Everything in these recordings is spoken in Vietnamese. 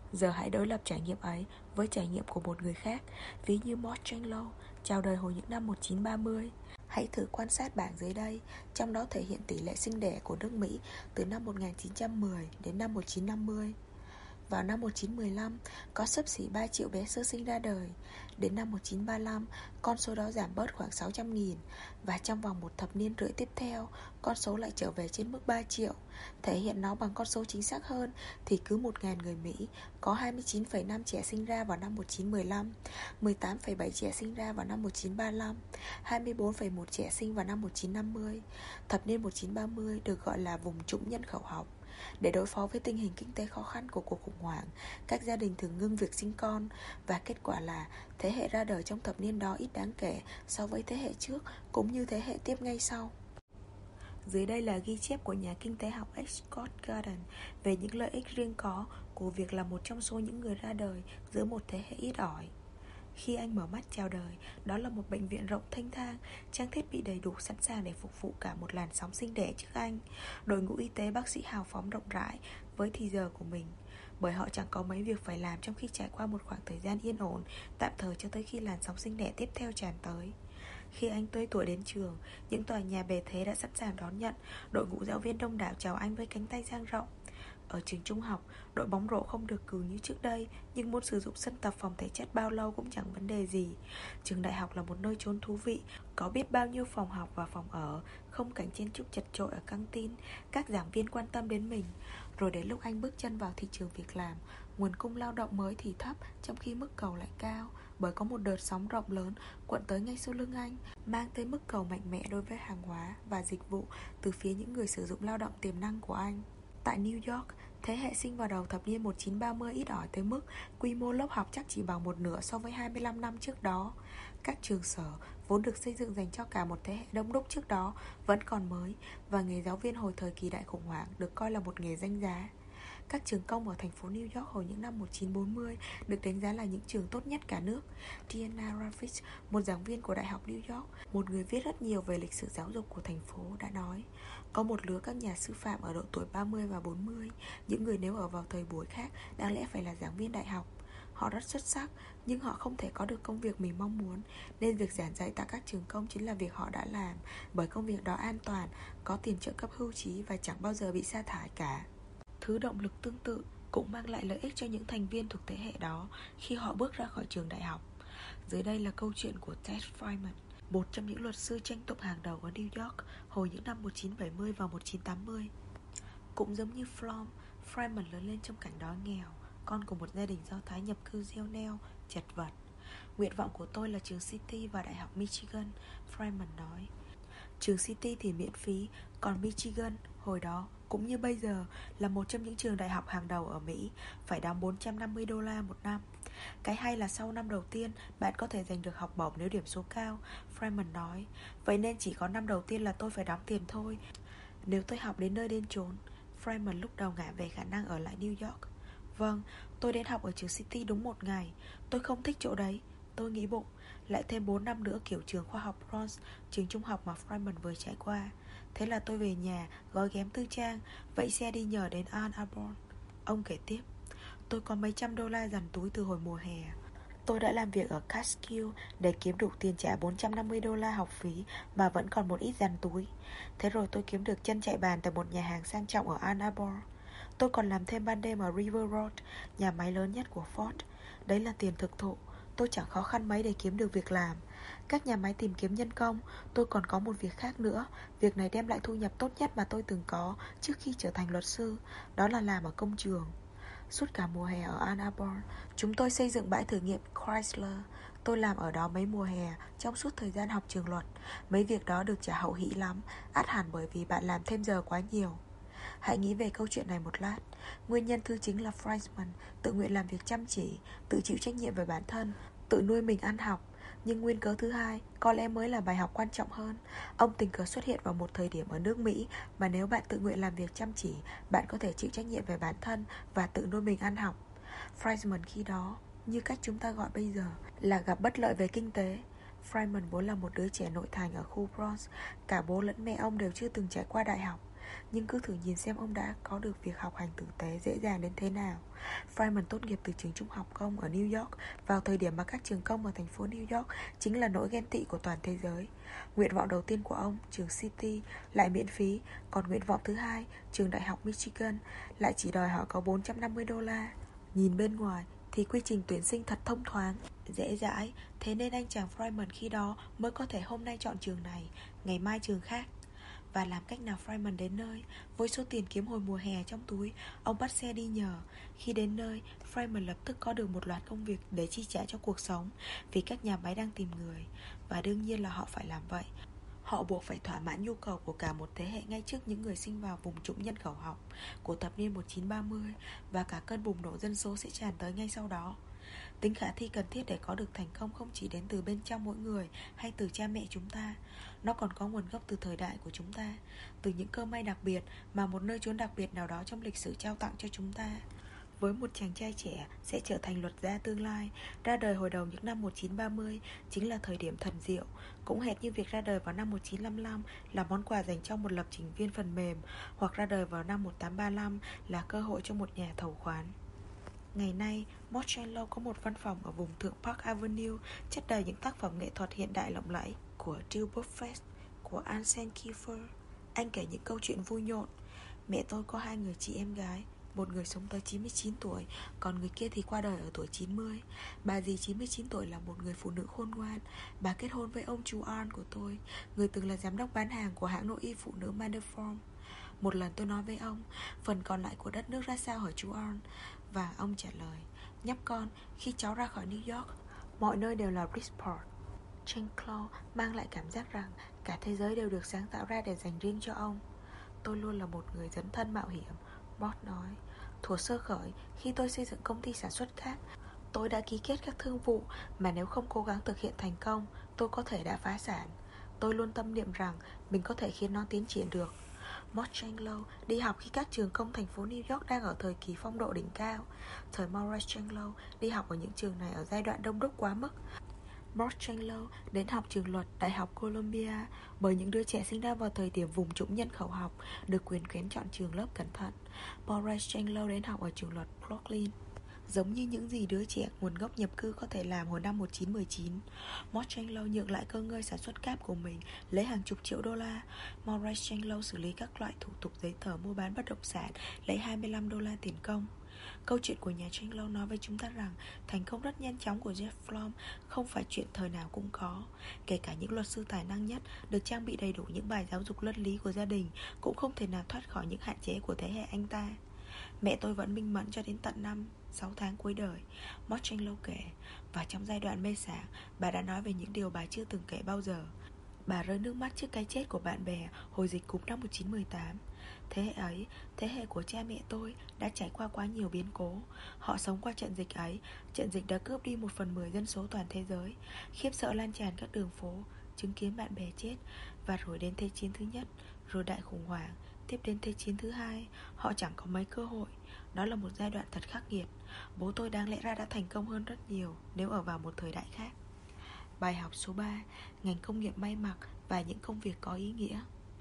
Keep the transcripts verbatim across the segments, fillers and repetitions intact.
Giờ hãy đối lập trải nghiệm ấy với trải nghiệm của một người khác, ví như Mort Chang-lo, chào đời hồi những năm một nghìn chín trăm ba mươi. Hãy thử quan sát bảng dưới đây, trong đó thể hiện tỷ lệ sinh đẻ của nước Mỹ từ năm một nghìn chín trăm mười đến năm một nghìn chín trăm năm mươi. Vào năm một nghìn chín trăm mười lăm, có xấp xỉ ba triệu bé sơ sinh ra đời. Đến năm một nghìn chín trăm ba mươi lăm, con số đó giảm bớt khoảng sáu trăm nghìn. Và trong vòng một thập niên rưỡi tiếp theo, con số lại trở về trên mức ba triệu. Thể hiện nó bằng con số chính xác hơn, thì cứ một nghìn người Mỹ có hai mươi chín phẩy năm trẻ sinh ra vào năm một nghìn chín trăm mười lăm, mười tám phẩy bảy trẻ sinh ra vào năm một nghìn chín trăm ba mươi lăm, hai mươi bốn phẩy một trẻ sinh vào năm một nghìn chín trăm năm mươi. Thập niên một nghìn chín trăm ba mươi được gọi là vùng trũng nhân khẩu học. Để đối phó với tình hình kinh tế khó khăn của cuộc khủng hoảng, các gia đình thường ngưng việc sinh con, và kết quả là thế hệ ra đời trong thập niên đó ít đáng kể so với thế hệ trước cũng như thế hệ tiếp ngay sau. Dưới đây là ghi chép của nhà kinh tế học H. Scott Gordon về những lợi ích riêng có của việc là một trong số những người ra đời giữa một thế hệ ít ỏi. Khi anh mở mắt chào đời, đó là một bệnh viện rộng thênh thang, trang thiết bị đầy đủ sẵn sàng để phục vụ cả một làn sóng sinh đẻ trước anh. Đội ngũ y tế bác sĩ hào phóng rộng rãi với thì giờ của mình, bởi họ chẳng có mấy việc phải làm trong khi trải qua một khoảng thời gian yên ổn tạm thời cho tới khi làn sóng sinh đẻ tiếp theo tràn tới. Khi anh tới tuổi đến trường, những tòa nhà bề thế đã sẵn sàng đón nhận. Đội ngũ giáo viên đông đảo chào anh với cánh tay dang rộng. Ở trường trung học, đội bóng rổ không được cử như trước đây, nhưng muốn sử dụng sân tập phòng thể chất bao lâu cũng chẳng vấn đề gì. Trường đại học là một nơi trốn thú vị, có biết bao nhiêu phòng học và phòng ở, không cảnh chen chúc chật chội ở căng tin. Các giảng viên quan tâm đến mình. Rồi đến lúc anh bước chân vào thị trường việc làm, nguồn cung lao động mới thì thấp, trong khi mức cầu lại cao, bởi có một đợt sóng rộng lớn cuộn tới ngay sau lưng anh, mang tới mức cầu mạnh mẽ đối với hàng hóa và dịch vụ từ phía những người sử dụng lao động tiềm năng của anh. Tại New York, thế hệ sinh vào đầu thập niên một nghìn chín trăm ba mươi ít ỏi tới mức quy mô lớp học chắc chỉ bằng một nửa so với hai mươi lăm năm trước đó. Các trường sở vốn được xây dựng dành cho cả một thế hệ đông đúc trước đó vẫn còn mới, và nghề giáo viên hồi thời kỳ đại khủng hoảng được coi là một nghề danh giá. Các trường công ở thành phố New York hồi những năm một nghìn chín trăm bốn mươi được đánh giá là những trường tốt nhất cả nước. Diana Ravitch, một giảng viên của Đại học New York, một người viết rất nhiều về lịch sử giáo dục của thành phố, đã nói: có một lứa các nhà sư phạm ở độ tuổi ba mươi và bốn mươi, những người nếu ở vào thời buổi khác đáng lẽ phải là giảng viên đại học. Họ rất xuất sắc, nhưng họ không thể có được công việc mình mong muốn, nên việc giảng dạy tại các trường công chính là việc họ đã làm, bởi công việc đó an toàn, có tiền trợ cấp hưu trí và chẳng bao giờ bị sa thải cả. Thứ động lực tương tự cũng mang lại lợi ích cho những thành viên thuộc thế hệ đó khi họ bước ra khỏi trường đại học. Dưới đây là câu chuyện của Ted Fryman, một trong những luật sư tranh tụng hàng đầu ở New York hồi những năm một nghìn chín trăm bảy mươi và một nghìn chín trăm tám mươi. Cũng giống như Flom, Fryman lớn lên trong cảnh đói nghèo, con của một gia đình Do Thái nhập cư gieo neo, chật vật. Nguyện vọng của tôi là trường City và Đại học Michigan, Fryman nói. Trường City thì miễn phí, còn Michigan hồi đó cũng như bây giờ là một trong những trường đại học hàng đầu ở Mỹ, phải đóng bốn trăm năm mươi đô la một năm. Cái hay là sau năm đầu tiên bạn có thể giành được học bổng nếu điểm số cao, Freeman nói. Vậy nên chỉ có năm đầu tiên là tôi phải đóng tiền thôi. Nếu tôi học đến nơi đến chốn. Freeman lúc đầu ngả về khả năng ở lại New York. Vâng, tôi đến học ở trường City đúng một ngày. Tôi không thích chỗ đấy, tôi nghĩ bụng. Lại thêm bốn năm nữa kiểu trường khoa học Bronx, trường trung học mà Freeman vừa trải qua. Thế là tôi về nhà, gói ghém tư trang, vẫy xe đi nhờ đến Ann Arbor. Ông kể tiếp: tôi có mấy trăm đô la dằn túi từ hồi mùa hè. Tôi đã làm việc ở Catskill để kiếm đủ tiền trả bốn trăm năm mươi đô la học phí mà vẫn còn một ít dằn túi. Thế rồi tôi kiếm được chân chạy bàn tại một nhà hàng sang trọng ở Ann Arbor. Tôi còn làm thêm ban đêm ở River Road, nhà máy lớn nhất của Ford. Đấy là tiền thực thụ. Tôi chẳng khó khăn mấy để kiếm được việc làm. Các nhà máy tìm kiếm nhân công. Tôi còn có một việc khác nữa. Việc này đem lại thu nhập tốt nhất mà tôi từng có trước khi trở thành luật sư. Đó là làm ở công trường. Suốt cả mùa hè ở Ann Arbor, chúng tôi xây dựng bãi thử nghiệm Chrysler. Tôi làm ở đó mấy mùa hè trong suốt thời gian học trường luật. Mấy việc đó được trả hậu hĩ lắm, ắt hẳn bởi vì bạn làm thêm giờ quá nhiều. Hãy nghĩ về câu chuyện này một lát. Nguyên nhân thứ chính là Freisman tự nguyện làm việc chăm chỉ, tự chịu trách nhiệm về bản thân, tự nuôi mình ăn học. Nhưng nguyên cớ thứ hai có lẽ mới là bài học quan trọng hơn. Ông tình cờ xuất hiện vào một thời điểm ở nước Mỹ mà nếu bạn tự nguyện làm việc chăm chỉ, bạn có thể chịu trách nhiệm về bản thân và tự nuôi mình ăn học. Freisman khi đó, như cách chúng ta gọi bây giờ, là gặp bất lợi về kinh tế. Freisman vốn là một đứa trẻ nội thành ở khu Bronx. Cả bố lẫn mẹ ông đều chưa từng trải qua đại học. Nhưng cứ thử nhìn xem ông đã có được việc học hành tử tế dễ dàng đến thế nào. Freeman tốt nghiệp từ trường trung học công ở New York vào thời điểm mà các trường công ở thành phố New York chính là nỗi ghen tị của toàn thế giới. Nguyện vọng đầu tiên của ông, trường City, lại miễn phí. Còn nguyện vọng thứ hai, trường đại học Michigan, lại chỉ đòi hỏi có bốn trăm năm mươi đô la. Nhìn bên ngoài thì quy trình tuyển sinh thật thông thoáng, dễ dãi. Thế nên anh chàng Freeman khi đó mới có thể hôm nay chọn trường này, ngày mai trường khác. Và làm cách nào Freeman đến nơi? Với số tiền kiếm hồi mùa hè trong túi, ông bắt xe đi nhờ. Khi đến nơi, Freeman lập tức có được một loạt công việc để chi trả cho cuộc sống, vì các nhà máy đang tìm người. Và đương nhiên là họ phải làm vậy. Họ buộc phải thỏa mãn nhu cầu của cả một thế hệ ngay trước những người sinh vào vùng trũng nhân khẩu học của thập niên một nghìn chín trăm ba mươi. Và cả cơn bùng nổ dân số sẽ tràn tới ngay sau đó. Tính khả thi cần thiết để có được thành công không chỉ đến từ bên trong mỗi người hay từ cha mẹ chúng ta. Nó còn có nguồn gốc từ thời đại của chúng ta, từ những cơ may đặc biệt mà một nơi chốn đặc biệt nào đó trong lịch sử trao tặng cho chúng ta. Với một chàng trai trẻ sẽ trở thành luật gia tương lai, ra đời hồi đầu những năm một nghìn chín trăm ba mươi chính là thời điểm thần diệu. Cũng hệt như việc ra đời vào năm một nghìn chín trăm năm mươi lăm là món quà dành cho một lập trình viên phần mềm, hoặc ra đời vào năm một nghìn tám trăm ba mươi lăm là cơ hội cho một nhà thầu khoán. Ngày nay, Marshmallow có một văn phòng ở vùng thượng Park Avenue chất đầy những tác phẩm nghệ thuật hiện đại lộng lẫy của Drew Buffett, của Anselm Kiefer. Anh kể những câu chuyện vui nhộn. Mẹ tôi có hai người chị em gái. Một người sống tới chín mươi chín tuổi, còn người kia thì qua đời ở tuổi chín mươi. Bà dì chín mươi chín tuổi là một người phụ nữ khôn ngoan. Bà kết hôn với ông chú Arn của tôi, người từng là giám đốc bán hàng của hãng nội y phụ nữ Manderform. Một lần tôi nói với ông, phần còn lại của đất nước ra sao hả chú Arn? Và ông trả lời, nhóc con, khi cháu ra khỏi New York, mọi nơi đều là Bridgeport. Jane Claude mang lại cảm giác rằng cả thế giới đều được sáng tạo ra để dành riêng cho ông. Tôi luôn là một người dấn thân mạo hiểm, Bob nói. Thuở sơ khởi, khi tôi xây dựng công ty sản xuất khác, tôi đã ký kết các thương vụ mà nếu không cố gắng thực hiện thành công, tôi có thể đã phá sản. Tôi luôn tâm niệm rằng mình có thể khiến nó tiến triển được. Marshmallow đi học khi các trường công thành phố New York đang ở thời kỳ phong độ đỉnh cao. Thời Marshmallow đi học ở những trường này ở giai đoạn đông đúc quá mức. Marshmallow đến học trường luật Đại học Columbia bởi những đứa trẻ sinh ra vào thời điểm vùng trũng nhân khẩu học được quyền kén chọn trường lớp cẩn thận. Marshmallow đến học ở trường luật Brooklyn, giống như những gì đứa trẻ nguồn gốc nhập cư có thể làm hồi năm một nghìn chín trăm mười chín. Marshmallow nhượng lại cơ ngơi sản xuất cáp của mình, lấy hàng chục triệu đô la. Marshmallow xử lý các loại thủ tục giấy tờ mua bán bất động sản, lấy hai mươi lăm đô la tiền công. Câu chuyện của nhà Chandler nói với chúng ta rằng thành công rất nhanh chóng của Jeff Flom không phải chuyện thời nào cũng có. Kể cả những luật sư tài năng nhất, được trang bị đầy đủ những bài giáo dục luân lý của gia đình, cũng không thể nào thoát khỏi những hạn chế của thế hệ anh ta. Mẹ tôi vẫn minh mẫn cho đến tận năm sáu tháng cuối đời, Marshmallow kể. Và trong giai đoạn mê sảng, bà đã nói về những điều bà chưa từng kể bao giờ. Bà rơi nước mắt trước cái chết của bạn bè hồi dịch cúm năm một nghìn chín trăm mười tám. Thế hệ ấy, thế hệ của cha mẹ tôi đã trải qua quá nhiều biến cố. Họ sống qua trận dịch ấy. Trận dịch đã cướp đi một phần mười dân số toàn thế giới. Khiếp sợ lan tràn các đường phố, chứng kiến bạn bè chết. Và rồi đến Thế chiến thứ nhất, rồi đại khủng hoảng, tiếp đến Thế chiến thứ hai. Họ chẳng có mấy cơ hội. Đó là một giai đoạn thật khắc nghiệt. Bố tôi đáng lẽ ra đã thành công hơn rất nhiều nếu ở vào một thời đại khác. Bài học số ba, ngành công nghiệp may mặc và những công việc có ý nghĩa.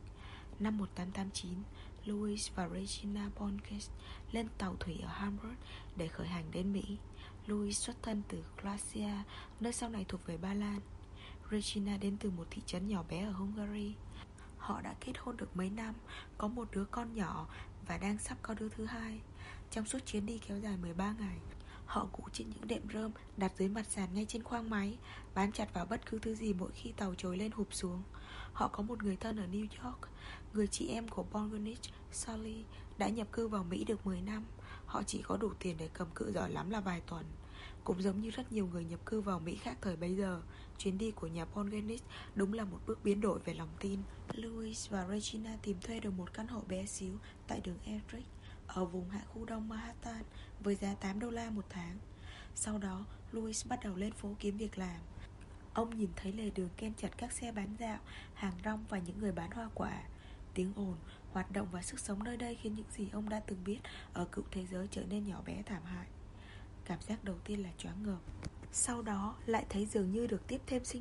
Năm một nghìn tám trăm tám mươi chín, Louis và Regina Bonges lên tàu thủy ở Hamburg để khởi hành đến Mỹ. Louis xuất thân từ Glacia, nơi sau này thuộc về Ba Lan. Regina đến từ một thị trấn nhỏ bé ở Hungary. Họ đã kết hôn được mấy năm, có một đứa con nhỏ và đang sắp có đứa thứ hai. Trong suốt chuyến đi kéo dài mười ba ngày, họ ngủ trên những đệm rơm đặt dưới mặt sàn ngay trên khoang máy, bám chặt vào bất cứ thứ gì mỗi khi tàu trồi lên hụp xuống. Họ có một người thân ở New York. Người chị em của Bongonich, Sally, đã nhập cư vào Mỹ được mười năm. Họ chỉ có đủ tiền để cầm cự giỏi lắm là vài tuần. Cũng giống như rất nhiều người nhập cư vào Mỹ khác thời bấy giờ, chuyến đi của nhà Bongonich đúng là một bước biến đổi về lòng tin. Louis và Regina tìm thuê được một căn hộ bé xíu tại đường Eldridge ở vùng hạ khu đông Manhattan với giá tám đô la một tháng. Sau đó, Louis bắt đầu lên phố kiếm việc làm. Ông nhìn thấy lề đường ken chật các xe bán dạo, hàng rong và những người bán hoa quả. Tiếng ồn, hoạt động và sức sống nơi đây khiến những gì ông đã từng biết ở cựu thế giới trở nên nhỏ bé thảm hại. Cảm giác đầu tiên là choáng ngợp, sau đó lại thấy dường như được tiếp thêm sinh lực.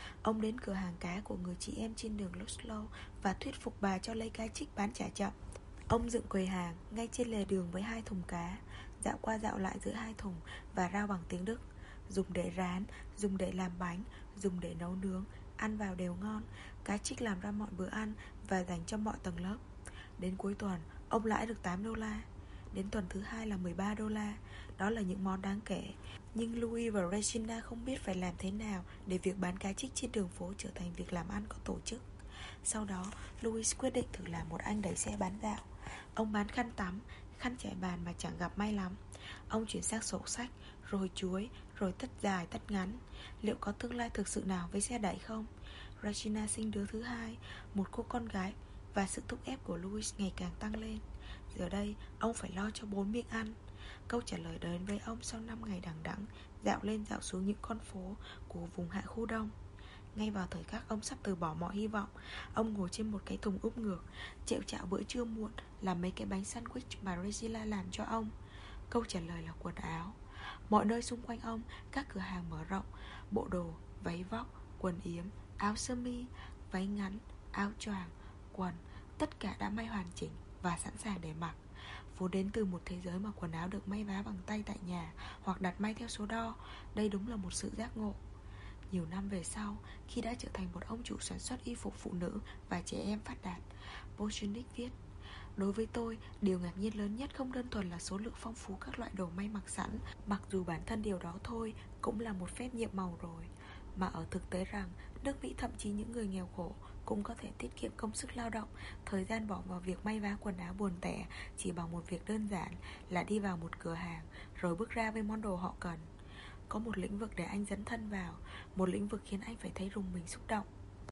Ông đến cửa hàng cá của người chị em trên đường Ludlow và thuyết phục bà cho lấy cá trích bán trả chậm. Ông dựng quầy hàng ngay trên lề đường với hai thùng cá, dạo qua dạo lại giữa hai thùng và rao bằng tiếng Đức. Dùng để rán, dùng để làm bánh, dùng để nấu nướng, ăn vào đều ngon. Cá trích làm ra mọi bữa ăn và dành cho mọi tầng lớp. Đến cuối tuần, ông lãi được tám đô la. Đến tuần thứ hai là mười ba đô la. Đó là những món đáng kể. Nhưng Louis và Regina không biết phải làm thế nào để việc bán cá trích trên đường phố trở thành việc làm ăn có tổ chức. Sau đó, Louis quyết định thử làm một anh đẩy xe bán dạo. Ông bán khăn tắm, khăn trải bàn mà chẳng gặp may lắm. Ông chuyển sang sổ sách, rồi chuối, rồi tất dài tất ngắn. Liệu có tương lai thực sự nào với xe đẩy không? Regina sinh đứa thứ hai, một cô con gái, và sự thúc ép của Louis ngày càng tăng lên. Giờ đây, ông phải lo cho bốn miệng ăn. Câu trả lời đến với ông sau năm ngày đằng đẵng dạo lên dạo xuống những con phố của vùng hạ khu đông. Ngay vào thời khắc ông sắp từ bỏ mọi hy vọng, ông ngồi trên một cái thùng úp ngược, chệu chạo bữa trưa muộn làm mấy cái bánh sandwich mà Regina làm cho ông. Câu trả lời là quần áo. Mọi nơi xung quanh ông, các cửa hàng mở rộng, bộ đồ, váy vóc, quần yếm, áo sơ mi, váy ngắn, áo choàng, quần, tất cả đã may hoàn chỉnh và sẵn sàng để mặc. Vốn đến từ một thế giới mà quần áo được may vá bằng tay tại nhà hoặc đặt may theo số đo, đây đúng là một sự giác ngộ. Nhiều năm về sau, khi đã trở thành một ông chủ sản xuất y phục phụ nữ và trẻ em phát đạt, Bolshevik viết: đối với tôi, điều ngạc nhiên lớn nhất không đơn thuần là số lượng phong phú các loại đồ may mặc sẵn, mặc dù bản thân điều đó thôi cũng là một phép nhiệm màu rồi, mà ở thực tế rằng nước Mỹ, thậm chí những người nghèo khổ, cũng có thể tiết kiệm công sức lao động, thời gian bỏ vào việc may vá quần áo buồn tẻ chỉ bằng một việc đơn giản là đi vào một cửa hàng rồi bước ra với món đồ họ cần. Có một lĩnh vực để anh dấn thân vào, một lĩnh vực khiến anh phải thấy rùng mình xúc động.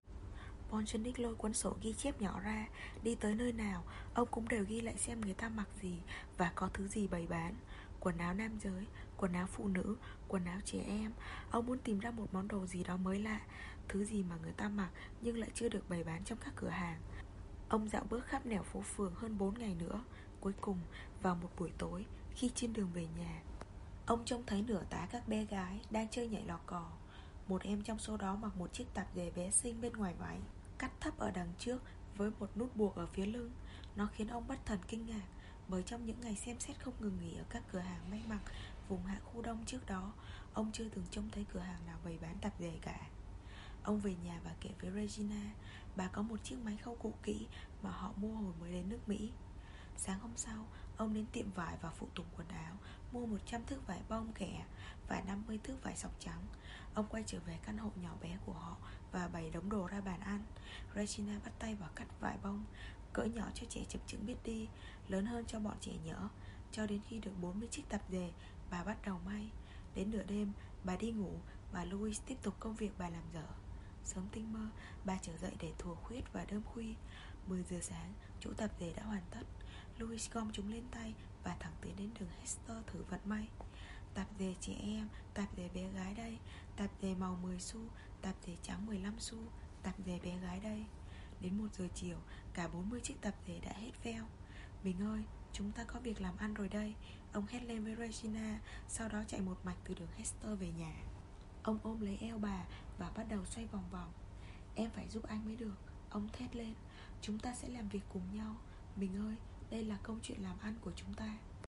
Bolshevik lôi cuốn sổ ghi chép nhỏ ra. Đi tới nơi nào, ông cũng đều ghi lại xem người ta mặc gì và có thứ gì bày bán. Quần áo nam giới, quần áo phụ nữ, quần áo trẻ em. Ông muốn tìm ra một món đồ gì đó mới lạ, thứ gì mà người ta mặc nhưng lại chưa được bày bán trong các cửa hàng. Ông dạo bước khắp nẻo phố phường hơn bốn ngày nữa. Cuối cùng, vào một buổi tối, khi trên đường về nhà, ông trông thấy nửa tá các bé gái đang chơi nhảy lò cò. Một em trong số đó mặc một chiếc tạp dề bé xinh bên ngoài váy, cắt thấp ở đằng trước với một nút buộc ở phía lưng. Nó khiến ông bất thần kinh ngạc, bởi trong những ngày xem xét không ngừng nghỉ ở các cửa hàng may mặc vùng hạ khu đông trước đó, ông chưa từng trông thấy cửa hàng nào bày bán tạp dề cả. Ông về nhà và kể với Regina, bà có một chiếc máy khâu cũ kỹ mà họ mua hồi mới đến nước Mỹ. Sáng hôm sau, ông đến tiệm vải và phụ tùng quần áo, mua một trăm thước vải bông kẻ và năm mươi thước vải sọc trắng. Ông quay trở về căn hộ nhỏ bé của họ và bày đống đồ ra bàn ăn. Regina bắt tay vào cắt vải bông, cỡ nhỏ cho trẻ chập chững biết đi, lớn hơn cho bọn trẻ nhỡ. Cho đến khi được bốn mươi chiếc tạp dề, bà bắt đầu may. Đến nửa đêm, bà đi ngủ và Louis tiếp tục công việc bà làm dở. Sớm tinh mơ, bà trở dậy để thùa khuyết và đơm khuy. Mười giờ sáng, chỗ tạp dề đã hoàn tất. Louis gom chúng lên tay và thẳng tiến đến đường Hester thử vận may. Tạp dề trẻ em, tạp dề bé gái đây, tạp dề màu mười xu, tạp dề trắng mười lăm xu, tạp dề bé gái đây. Đến một giờ chiều, cả bốn mươi chiếc tạp dề đã hết veo. Mình ơi, chúng ta có việc làm ăn rồi đây, ông hét lên với Regina, sau đó chạy một mạch từ đường Hester về nhà. Ông ôm lấy eo bà và bắt đầu xoay vòng vòng. Em phải giúp anh mới được, ông thét lên. Chúng ta sẽ làm việc cùng nhau. Mình ơi, đây là câu chuyện làm ăn của chúng ta.